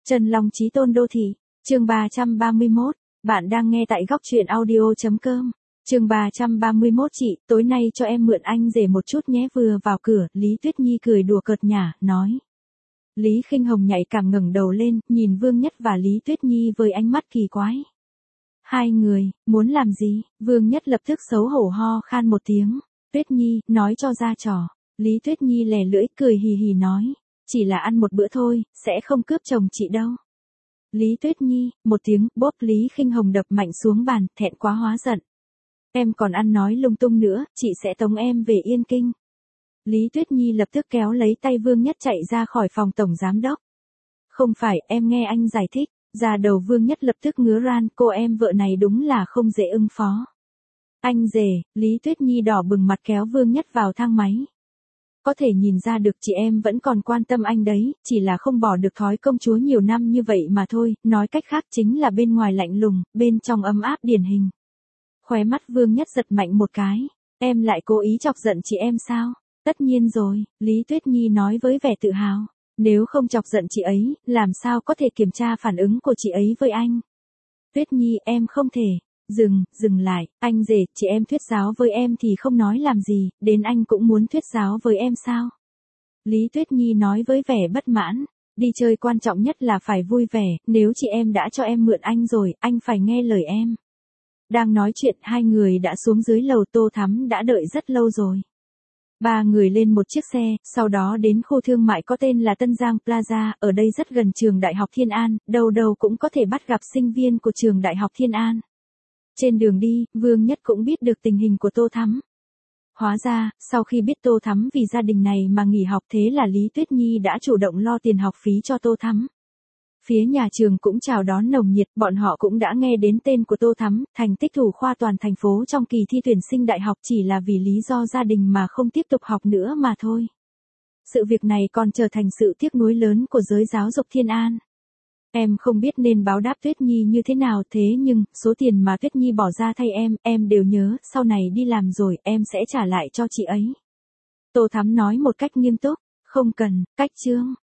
Trần Long Chí Tôn Đô Thị, chương 331, bạn đang nghe tại góc truyện audio.com. Chương 331 chị, tối nay cho em mượn anh rể một chút nhé. Vừa vào cửa, Lý Tuyết Nhi cười đùa cợt nhả, nói. Lý Khinh Hồng nhạy cảm ngẩng đầu lên, nhìn Vương Nhất và Lý Tuyết Nhi với ánh mắt kỳ quái. Hai người, muốn làm gì? Vương Nhất lập tức xấu hổ ho khan một tiếng. Tuyết Nhi, nói cho ra trò. Lý Tuyết Nhi lè lưỡi, cười hì hì nói. Chỉ là ăn một bữa thôi, sẽ không cướp chồng chị đâu. Lý Tuyết Nhi, một tiếng, bóp. Lý Khinh Hồng đập mạnh xuống bàn, thẹn quá hóa giận. Em còn ăn nói lung tung nữa, chị sẽ tống em về Yên Kinh. Lý Tuyết Nhi lập tức kéo lấy tay Vương Nhất chạy ra khỏi phòng tổng giám đốc. Không phải, em nghe anh giải thích. Da đầu Vương Nhất lập tức ngứa ran, cô em vợ này đúng là không dễ ứng phó. Anh rể, Lý Tuyết Nhi đỏ bừng mặt kéo Vương Nhất vào thang máy. Có thể nhìn ra được chị em vẫn còn quan tâm anh đấy, chỉ là không bỏ được thói công chúa nhiều năm như vậy mà thôi, nói cách khác chính là bên ngoài lạnh lùng, bên trong ấm áp điển hình. Khóe mắt Vương Nhất giật mạnh một cái, em lại cố ý chọc giận chị em sao? Tất nhiên rồi, Lý Tuyết Nhi nói với vẻ tự hào. Nếu không chọc giận chị ấy, làm sao có thể kiểm tra phản ứng của chị ấy với anh? Tuyết Nhi, em không thể. Dừng lại, anh rể, chị em thuyết giáo với em thì không nói làm gì, đến anh cũng muốn thuyết giáo với em sao? Lý Tuyết Nhi nói với vẻ bất mãn, đi chơi quan trọng nhất là phải vui vẻ, nếu chị em đã cho em mượn anh rồi, anh phải nghe lời em. Đang nói chuyện, hai người đã xuống dưới lầu. Tô Thắm đã đợi rất lâu rồi. Ba người lên một chiếc xe, sau đó đến khu thương mại có tên là Tân Giang Plaza, ở đây rất gần trường Đại học Thiên An, đâu đâu cũng có thể bắt gặp sinh viên của trường Đại học Thiên An. Trên đường đi, Vương Nhất cũng biết được tình hình của Tô Thắm. Hóa ra, sau khi biết Tô Thắm vì gia đình này mà nghỉ học, thế là Lý Tuyết Nhi đã chủ động lo tiền học phí cho Tô Thắm. Phía nhà trường cũng chào đón nồng nhiệt, bọn họ cũng đã nghe đến tên của Tô Thắm, thành tích thủ khoa toàn thành phố trong kỳ thi tuyển sinh đại học, chỉ là vì lý do gia đình mà không tiếp tục học nữa mà thôi. Sự việc này còn trở thành sự tiếc nuối lớn của giới giáo dục Thiên An. Em không biết nên báo đáp Tuyết Nhi như thế nào, thế nhưng, số tiền mà Tuyết Nhi bỏ ra thay em đều nhớ, sau này đi làm rồi, em sẽ trả lại cho chị ấy. Tô Thắm nói một cách nghiêm túc, không cần, cách chương.